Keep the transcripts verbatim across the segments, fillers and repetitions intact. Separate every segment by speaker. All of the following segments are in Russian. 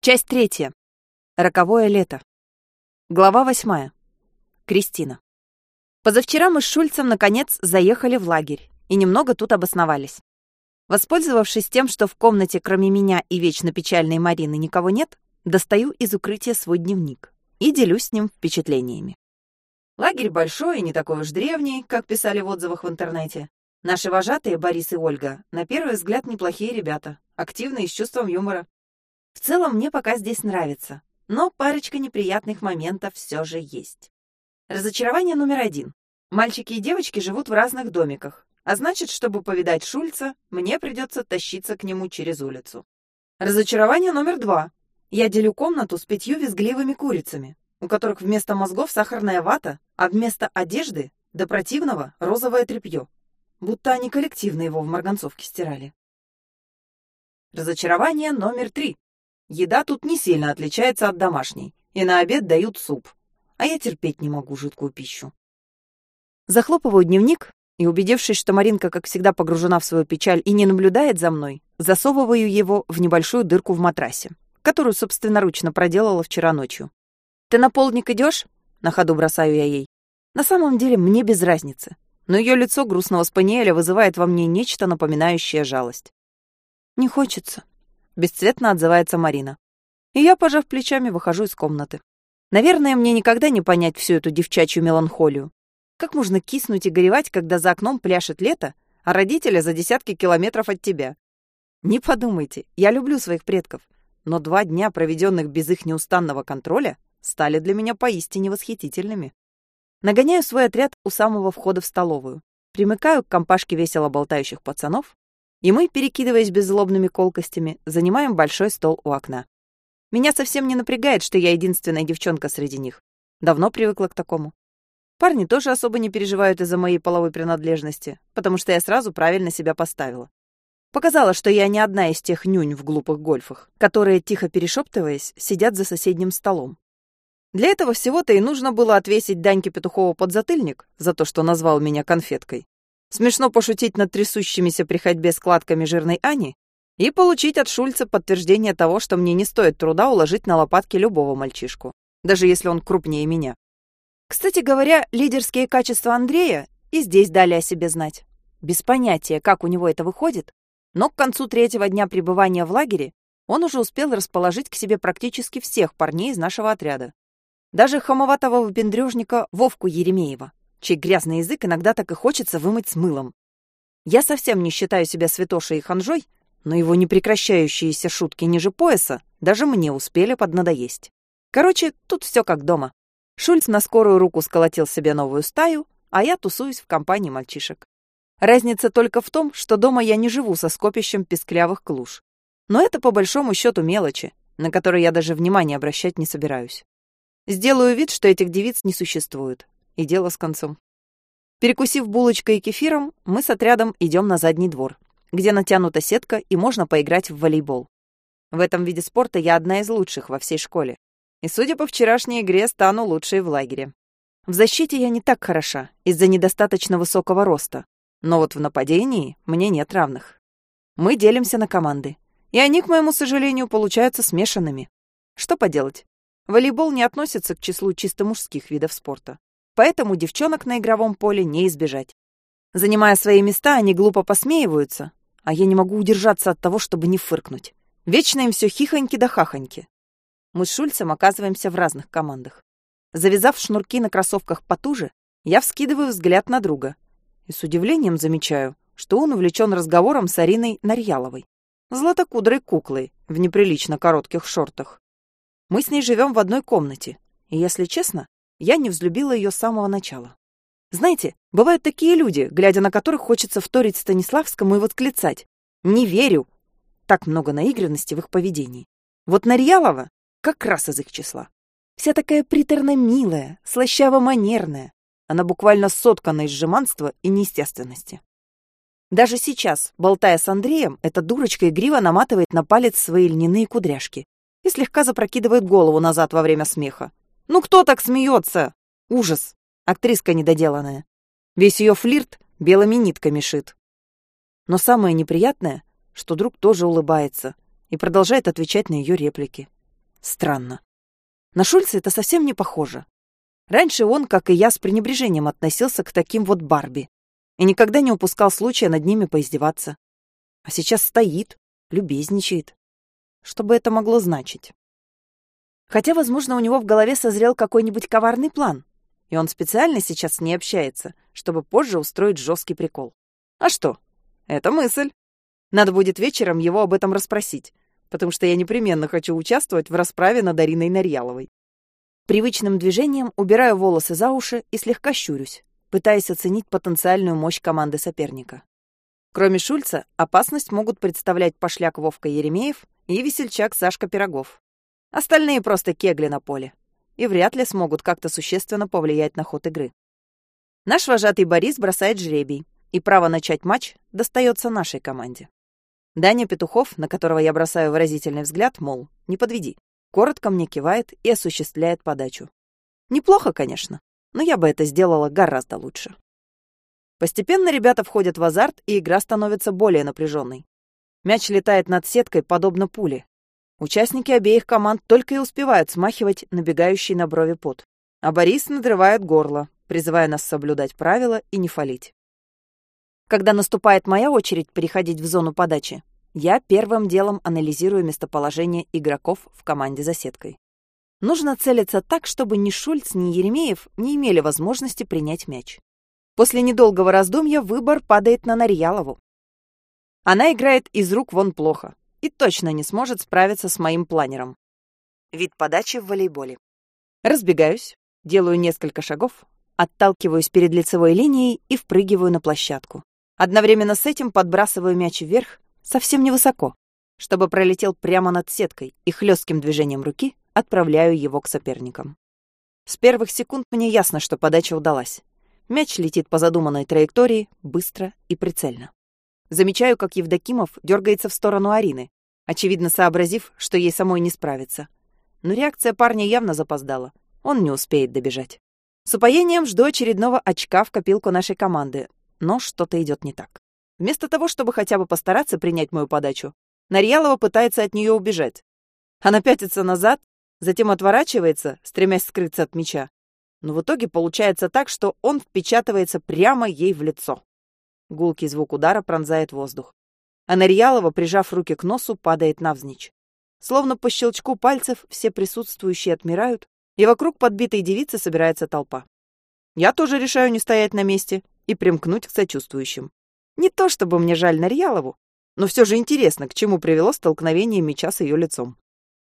Speaker 1: Часть третья. Роковое лето. Глава восьмая. Кристина. Позавчера мы с Шульцем наконец заехали в лагерь и немного тут обосновались. Воспользовавшись тем, что в комнате кроме меня и вечно печальной Марины никого нет, достаю из укрытия свой дневник и делюсь с ним впечатлениями. Лагерь большой и не такой уж древний, как писали в отзывах в интернете. Наши вожатые, Борис и Ольга, на первый взгляд неплохие ребята, активные и с чувством юмора. В целом мне пока здесь нравится, но парочка неприятных моментов все же есть. Разочарование номер один. Мальчики и девочки живут в разных домиках, а значит, чтобы повидать Шульца, мне придется тащиться к нему через улицу. Разочарование номер два. Я делю комнату с пятью визгливыми курицами, у которых вместо мозгов сахарная вата, а вместо одежды до противного розовое тряпье, будто они коллективно его в марганцовке стирали. Разочарование номер три. Еда тут не сильно отличается от домашней, и на обед дают суп, а я терпеть не могу жидкую пищу. Захлопываю дневник и, убедившись, что Маринка, как всегда, погружена в свою печаль и не наблюдает за мной, засовываю его в небольшую дырку в матрасе, которую собственноручно проделала вчера ночью. «Ты на полдник идешь?» — на ходу бросаю я ей. На самом деле мне без разницы, но ее лицо грустного спаниеля вызывает во мне нечто напоминающее жалость. «Не хочется», — бесцветно отзывается Марина. И я, пожав плечами, выхожу из комнаты. Наверное, мне никогда не понять всю эту девчачью меланхолию. Как можно киснуть и горевать, когда за окном пляшет лето, а родители за десятки километров от тебя? Не подумайте, я люблю своих предков, но два дня, проведенных без их неустанного контроля, стали для меня поистине восхитительными. Нагоняю свой отряд у самого входа в столовую, примыкаю к компашке весело болтающих пацанов, и мы, перекидываясь беззлобными колкостями, занимаем большой стол у окна. Меня совсем не напрягает, что я единственная девчонка среди них. Давно привыкла к такому. Парни тоже особо не переживают из-за моей половой принадлежности, потому что я сразу правильно себя поставила. Показала, что я не одна из тех нюнь в глупых гольфах, которые, тихо перешептываясь, сидят за соседним столом. Для этого всего-то и нужно было отвесить Даньке Петухову подзатыльник за то, что назвал меня конфеткой. Смешно пошутить над трясущимися при ходьбе складками жирной Ани и получить от Шульца подтверждение того, что мне не стоит труда уложить на лопатки любого мальчишку, даже если он крупнее меня. Кстати говоря, лидерские качества Андрея и здесь дали о себе знать. Без понятия, как у него это выходит, но к концу третьего дня пребывания в лагере он уже успел расположить к себе практически всех парней из нашего отряда. Даже хамоватого выпендрежника Вовку Еремеева, чей грязный язык иногда так и хочется вымыть с мылом. Я совсем не считаю себя святошей и ханжой, но его непрекращающиеся шутки ниже пояса даже мне успели поднадоесть. Короче, тут все как дома. Шульц на скорую руку сколотил себе новую стаю, а я тусуюсь в компании мальчишек. Разница только в том, что дома я не живу со скопищем песклявых клуж. Но это по большому счету мелочи, на которые я даже внимания обращать не собираюсь. Сделаю вид, что этих девиц не существует. И дело с концом. Перекусив булочкой и кефиром, мы с отрядом идем на задний двор, где натянута сетка и можно поиграть в волейбол. В этом виде спорта я одна из лучших во всей школе. И, судя по вчерашней игре, стану лучшей в лагере. В защите я не так хороша из-за недостаточно высокого роста, но вот в нападении мне нет равных. Мы делимся на команды, и они, к моему сожалению, получаются смешанными. Что поделать? Волейбол не относится к числу чисто мужских видов спорта. Поэтому девчонок на игровом поле не избежать. Занимая свои места, они глупо посмеиваются, а я не могу удержаться от того, чтобы не фыркнуть. Вечно им все хихоньки да хахоньки. Мы с Шульцем оказываемся в разных командах. Завязав шнурки на кроссовках потуже, я вскидываю взгляд на друга и с удивлением замечаю, что он увлечен разговором с Ариной Нарьяловой, златокудрой куклой в неприлично коротких шортах. Мы с ней живем в одной комнате, и, если честно, я не взлюбила ее с самого начала. Знаете, бывают такие люди, глядя на которых хочется вторить Станиславскому и восклицать: «Не верю!» Так много наигранности в их поведении. Вот Нарьялова как раз из их числа. Вся такая приторно-милая, слащаво-манерная. Она буквально соткана из жеманства и неестественности. Даже сейчас, болтая с Андреем, эта дурочка игриво наматывает на палец свои льняные кудряшки и слегка запрокидывает голову назад во время смеха. Ну кто так смеется? Ужас! Актриска недоделанная. Весь ее флирт белыми нитками шит. Но самое неприятное, что друг тоже улыбается и продолжает отвечать на ее реплики. Странно. На Шульца это совсем не похоже. Раньше он, как и я, с пренебрежением относился к таким вот Барби и никогда не упускал случая над ними поиздеваться. А сейчас стоит, любезничает. Что бы это могло значить? Хотя, возможно, у него в голове созрел какой-нибудь коварный план, и он специально сейчас не общается, чтобы позже устроить жесткий прикол. А что? Это мысль. Надо будет вечером его об этом расспросить, потому что я непременно хочу участвовать в расправе над Ариной Нарьяловой. Привычным движением убираю волосы за уши и слегка щурюсь, пытаясь оценить потенциальную мощь команды соперника. Кроме Шульца, опасность могут представлять пошляк Вовка Еремеев и весельчак Сашка Пирогов. Остальные просто кегли на поле и вряд ли смогут как-то существенно повлиять на ход игры. Наш вожатый Борис бросает жребий, и право начать матч достается нашей команде. Даня Петухов, на которого я бросаю выразительный взгляд, мол, не подведи, коротко мне кивает и осуществляет подачу. Неплохо, конечно, но я бы это сделала гораздо лучше. Постепенно ребята входят в азарт, и игра становится более напряженной. Мяч летает над сеткой, подобно пуле. Участники обеих команд только и успевают смахивать набегающий на брови пот. А Борис надрывает горло, призывая нас соблюдать правила и не фалить. Когда наступает моя очередь переходить в зону подачи, я первым делом анализирую местоположение игроков в команде за сеткой. Нужно целиться так, чтобы ни Шульц, ни Еремеев не имели возможности принять мяч. После недолгого раздумья выбор падает на Нарьялову. Она играет из рук вон плохо и точно не сможет справиться с моим планером. Вид подачи в волейболе. Разбегаюсь, делаю несколько шагов, отталкиваюсь перед лицевой линией и впрыгиваю на площадку. Одновременно с этим подбрасываю мяч вверх, совсем невысоко, чтобы пролетел прямо над сеткой, и хлестким движением руки отправляю его к соперникам. С первых секунд мне ясно, что подача удалась. Мяч летит по задуманной траектории быстро и прицельно. Замечаю, как Евдокимов дергается в сторону Арины, очевидно сообразив, что ей самой не справиться. Но реакция парня явно запоздала. Он не успеет добежать. С упоением жду очередного очка в копилку нашей команды, но что-то идет не так. Вместо того, чтобы хотя бы постараться принять мою подачу, Нарьялова пытается от нее убежать. Она пятится назад, затем отворачивается, стремясь скрыться от мяча. Но в итоге получается так, что он впечатывается прямо ей в лицо. Гулкий звук удара пронзает воздух. А Нарьялова, прижав руки к носу, падает навзничь. Словно по щелчку пальцев все присутствующие отмирают, и вокруг подбитой девицы собирается толпа. Я тоже решаю не стоять на месте и примкнуть к сочувствующим. Не то чтобы мне жаль Нарьялову, но все же интересно, к чему привело столкновение мяча с ее лицом.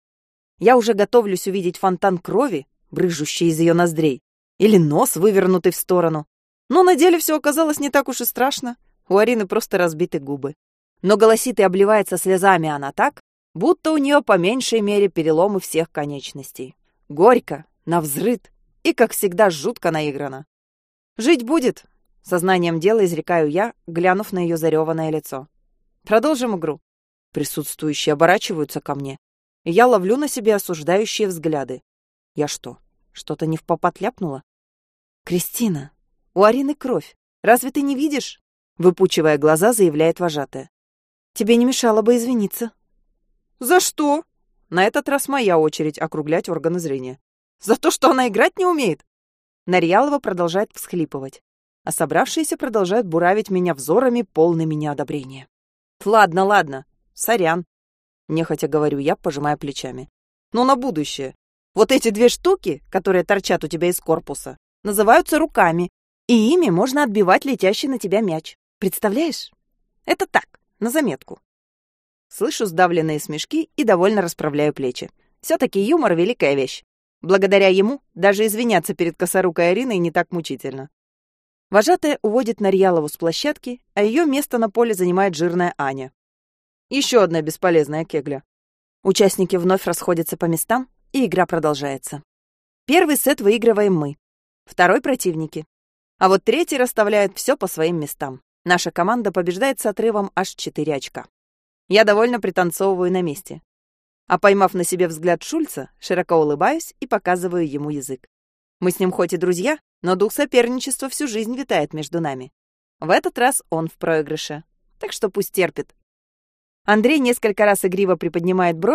Speaker 1: Я уже готовлюсь увидеть фонтан крови, брызжущий из ее ноздрей, или нос, вывернутый в сторону. Но на деле все оказалось не так уж и страшно. У Арины просто разбиты губы. Но голосит и обливается слезами она так, будто у нее по меньшей мере переломы всех конечностей. Горько, навзрыд и, как всегда, жутко наиграно. «Жить будет», — сознанием дела изрекаю я, глянув на ее зареванное лицо. «Продолжим игру». Присутствующие оборачиваются ко мне, и я ловлю на себе осуждающие взгляды. Я что, что-то не впопад ляпнула? «Кристина, у Арины кровь. Разве ты не видишь?» Выпучивая глаза, заявляет вожатая. «Тебе не мешало бы извиниться». «За что?» На этот раз моя очередь округлять органы зрения. «За то, что она играть не умеет?» Нарьялова продолжает всхлипывать, а собравшиеся продолжают буравить меня взорами, полными неодобрения. «Ладно, ладно, сорян», — нехотя говорю я, пожимая плечами. «Но на будущее. Вот эти две штуки, которые торчат у тебя из корпуса, называются руками, и ими можно отбивать летящий на тебя мяч. Представляешь? Это так, на заметку». Слышу сдавленные смешки и довольно расправляю плечи. Все-таки юмор — великая вещь. Благодаря ему даже извиняться перед косорукой Ариной не так мучительно. Вожатая уводит Нарьялову с площадки, а ее место на поле занимает жирная Аня. Еще одна бесполезная кегля. Участники вновь расходятся по местам, и игра продолжается. Первый сет выигрываем мы, второй — противники. А вот третий расставляет все по своим местам. Наша команда побеждает с отрывом аж четыре очка. Я довольно пританцовываю на месте. А поймав на себе взгляд Шульца, широко улыбаюсь и показываю ему язык. Мы с ним хоть и друзья, но дух соперничества всю жизнь витает между нами. В этот раз он в проигрыше, так что пусть терпит. Андрей несколько раз игриво приподнимает брови,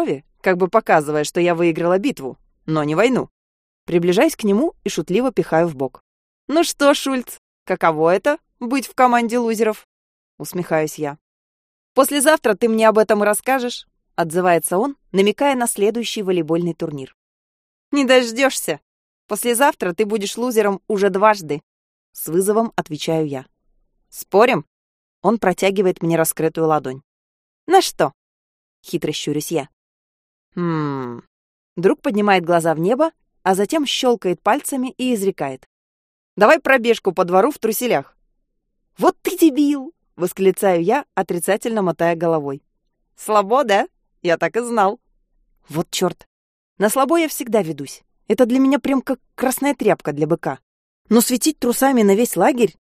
Speaker 1: как бы показывая, что я выиграла битву, но не войну. Приближаюсь к нему и шутливо пихаю в бок. «Ну что, Шульц, каково это — быть в команде лузеров?» Усмехаюсь я. «Послезавтра ты мне об этом расскажешь», — отзывается он, намекая на следующий волейбольный турнир. «Не дождешься. Послезавтра ты будешь лузером уже дважды», — с вызовом отвечаю я. «Спорим?» Он протягивает мне раскрытую ладонь. «На что?» — хитро щурюсь я. «Хм...» Друг поднимает глаза в небо, а затем щелкает пальцами и изрекает. «Давай пробежку по двору в труселях». «Вот ты дебил!» — восклицаю я, отрицательно мотая головой. «Слабо, да? Я так и знал». «Вот чёрт! На слабо я всегда ведусь. Это для меня прям как красная тряпка для быка. Но светить трусами на весь лагерь...»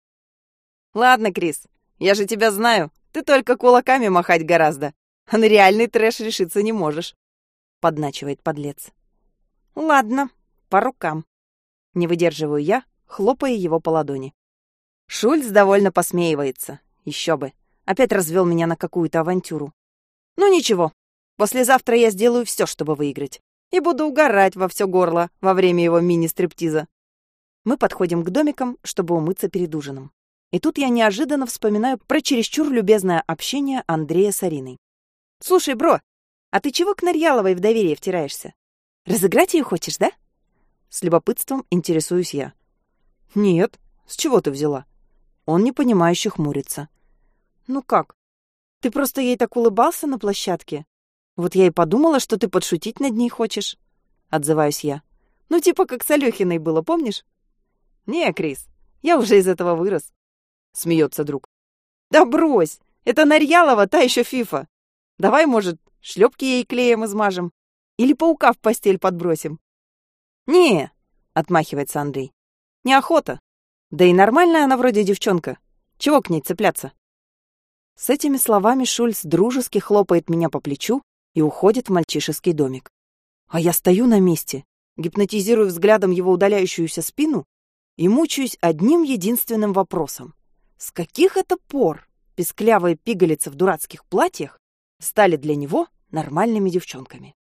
Speaker 1: «Ладно, Крис, я же тебя знаю. Ты только кулаками махать гораздо, а на реальный трэш решиться не можешь», — подначивает подлец. «Ладно, по рукам». Не выдерживаю я, хлопая его по ладони. Шульц довольно посмеивается. Еще бы. Опять развел меня на какую-то авантюру. Ну ничего. Послезавтра я сделаю все, чтобы выиграть. И буду угорать во все горло во время его мини-стриптиза. Мы подходим к домикам, чтобы умыться перед ужином. И тут я неожиданно вспоминаю про чересчур любезное общение Андрея с Ариной. «Слушай, бро, а ты чего к Нарьяловой в доверие втираешься? Разыграть ее хочешь, да?» С любопытством интересуюсь я. «Нет, с чего ты взяла?» Он непонимающе хмурится. «Ну как? Ты просто ей так улыбался на площадке? Вот я и подумала, что ты подшутить над ней хочешь», — отзываюсь я. «Ну типа как с Алёхиной было, помнишь?» «Не, Крис, я уже из этого вырос», — смеется друг. «Да брось, это Нарьялова та еще фифа. Давай, может, шлепки ей клеем измажем? Или паука в постель подбросим?» «Не», — отмахивается Андрей, — «неохота. Да и нормальная она вроде девчонка. Чего к ней цепляться?» С этими словами Шульц дружески хлопает меня по плечу и уходит в мальчишеский домик. А я стою на месте, гипнотизирую взглядом его удаляющуюся спину и мучаюсь одним единственным вопросом. С каких это пор песклявые пигалицы в дурацких платьях стали для него нормальными девчонками?